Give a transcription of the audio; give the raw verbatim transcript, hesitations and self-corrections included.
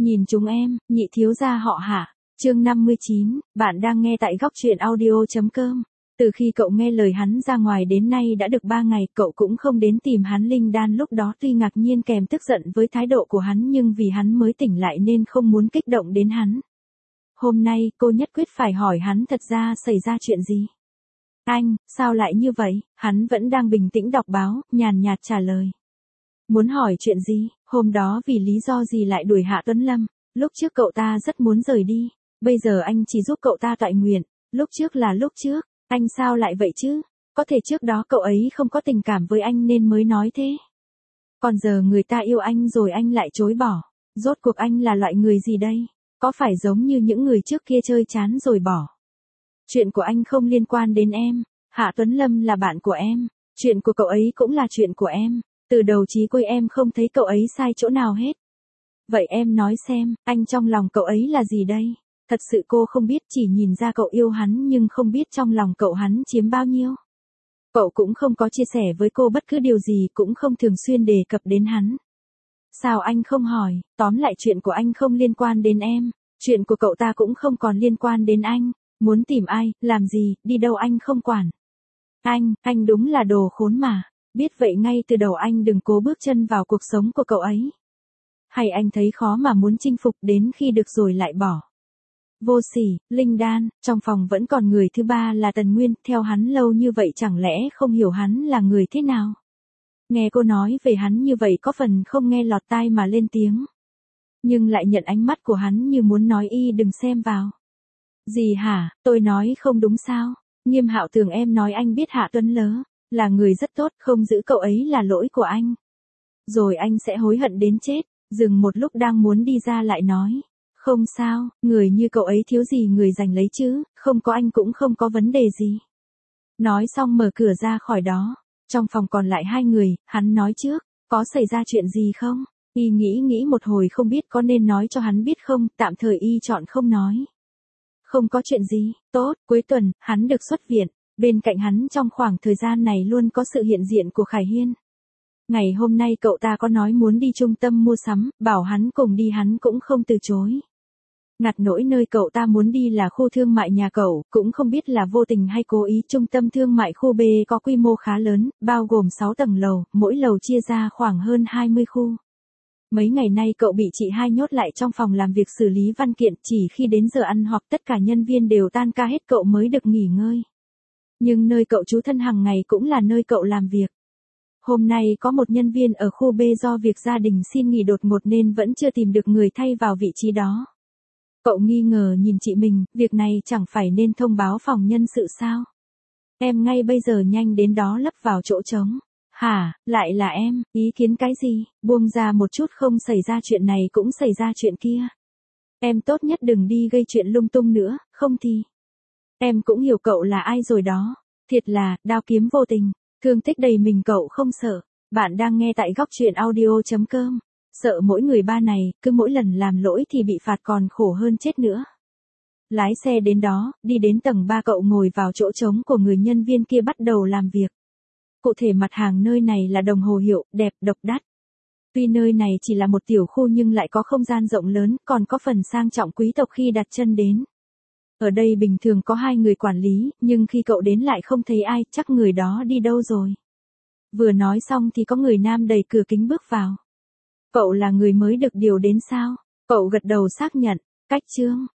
Nhìn chúng em, nhị thiếu gia họ Hạ. Chương năm mươi chín, bạn đang nghe tại góc truyện audio chấm com. Từ khi cậu nghe lời hắn ra ngoài đến nay đã được ba ngày, cậu cũng không đến tìm hắn. Linh Đan lúc đó tuy ngạc nhiên kèm tức giận với thái độ của hắn, nhưng vì hắn mới tỉnh lại nên không muốn kích động đến hắn. Hôm nay, cô nhất quyết phải hỏi hắn thật ra xảy ra chuyện gì. Anh, sao lại như vậy? Hắn vẫn đang bình tĩnh đọc báo, nhàn nhạt trả lời. Muốn hỏi chuyện gì? Hôm đó vì lý do gì lại đuổi Hạ Tuấn Lâm? Lúc trước cậu ta rất muốn rời đi, bây giờ anh chỉ giúp cậu ta toại nguyện. Lúc trước là lúc trước, anh sao lại vậy chứ? Có thể trước đó cậu ấy không có tình cảm với anh nên mới nói thế. Còn giờ người ta yêu anh rồi anh lại chối bỏ. Rốt cuộc anh là loại người gì đây? Có phải giống như những người trước kia chơi chán rồi bỏ? Chuyện của anh không liên quan đến em. Hạ Tuấn Lâm là bạn của em. Chuyện của cậu ấy cũng là chuyện của em. Từ đầu chí cuối em không thấy cậu ấy sai chỗ nào hết. Vậy em nói xem, anh trong lòng cậu ấy là gì đây? Thật sự cô không biết, chỉ nhìn ra cậu yêu hắn nhưng không biết trong lòng cậu hắn chiếm bao nhiêu. Cậu cũng không có chia sẻ với cô bất cứ điều gì, cũng không thường xuyên đề cập đến hắn. Sao anh không hỏi? Tóm lại chuyện của anh không liên quan đến em. Chuyện của cậu ta cũng không còn liên quan đến anh. Muốn tìm ai, làm gì, đi đâu anh không quản. Anh, anh đúng là đồ khốn mà. Biết vậy ngay từ đầu anh đừng cố bước chân vào cuộc sống của cậu ấy. Hay anh thấy khó mà muốn chinh phục đến khi được rồi lại bỏ. Vô sỉ, Linh Đan, trong phòng vẫn còn người thứ ba là Tần Nguyên, theo hắn lâu như vậy chẳng lẽ không hiểu hắn là người thế nào. Nghe cô nói về hắn như vậy có phần không nghe lọt tai mà lên tiếng. Nhưng lại nhận ánh mắt của hắn như muốn nói y đừng xem vào. Gì hả, tôi nói không đúng sao? Nghiêm Hạo tưởng em nói anh biết Hạ Tuấn Lớ là người rất tốt, không giữ cậu ấy là lỗi của anh. Rồi anh sẽ hối hận đến chết. Dừng một lúc đang muốn đi ra lại nói. Không sao, người như cậu ấy thiếu gì người giành lấy chứ, không có anh cũng không có vấn đề gì. Nói xong mở cửa ra khỏi đó. Trong phòng còn lại hai người, hắn nói trước, có xảy ra chuyện gì không? Y nghĩ nghĩ một hồi không biết có nên nói cho hắn biết không, tạm thời y chọn không nói. Không có chuyện gì, tốt, cuối tuần, hắn được xuất viện. Bên cạnh hắn trong khoảng thời gian này luôn có sự hiện diện của Khải Hiên. Ngày hôm nay cậu ta có nói muốn đi trung tâm mua sắm, bảo hắn cùng đi hắn cũng không từ chối. Ngặt nỗi nơi cậu ta muốn đi là khu thương mại nhà cậu, cũng không biết là vô tình hay cố ý. Trung tâm thương mại khu B có quy mô khá lớn, bao gồm sáu tầng lầu, mỗi lầu chia ra khoảng hơn hai mươi khu. Mấy ngày nay cậu bị chị hai nhốt lại trong phòng làm việc xử lý văn kiện, chỉ khi đến giờ ăn hoặc tất cả nhân viên đều tan ca hết cậu mới được nghỉ ngơi. Nhưng nơi cậu trú thân hàng ngày cũng là nơi cậu làm việc. Hôm nay có một nhân viên ở khu B do việc gia đình xin nghỉ đột ngột nên vẫn chưa tìm được người thay vào vị trí đó. Cậu nghi ngờ nhìn chị mình, việc này chẳng phải nên thông báo phòng nhân sự sao? Em ngay bây giờ nhanh đến đó lấp vào chỗ trống. Hả, lại là em, ý kiến cái gì? Buông ra một chút, không xảy ra chuyện này cũng xảy ra chuyện kia. Em tốt nhất đừng đi gây chuyện lung tung nữa, không thì. Em cũng hiểu cậu là ai rồi đó. Thiệt là, đao kiếm vô tình. Thương tích đầy mình cậu không sợ. Bạn đang nghe tại góc truyện audio chấm com. Sợ mỗi người ba này, cứ mỗi lần làm lỗi thì bị phạt còn khổ hơn chết nữa. Lái xe đến đó, đi đến tầng ba cậu ngồi vào chỗ trống của người nhân viên kia bắt đầu làm việc. Cụ thể mặt hàng nơi này là đồng hồ hiệu, đẹp, độc đắt. Tuy nơi này chỉ là một tiểu khu nhưng lại có không gian rộng lớn, còn có phần sang trọng quý tộc khi đặt chân đến. Ở đây bình thường có hai người quản lý, nhưng khi cậu đến lại không thấy ai, chắc người đó đi đâu rồi. Vừa nói xong thì có người nam đẩy cửa kính bước vào. Cậu là người mới được điều đến sao? Cậu gật đầu xác nhận. Cách chương,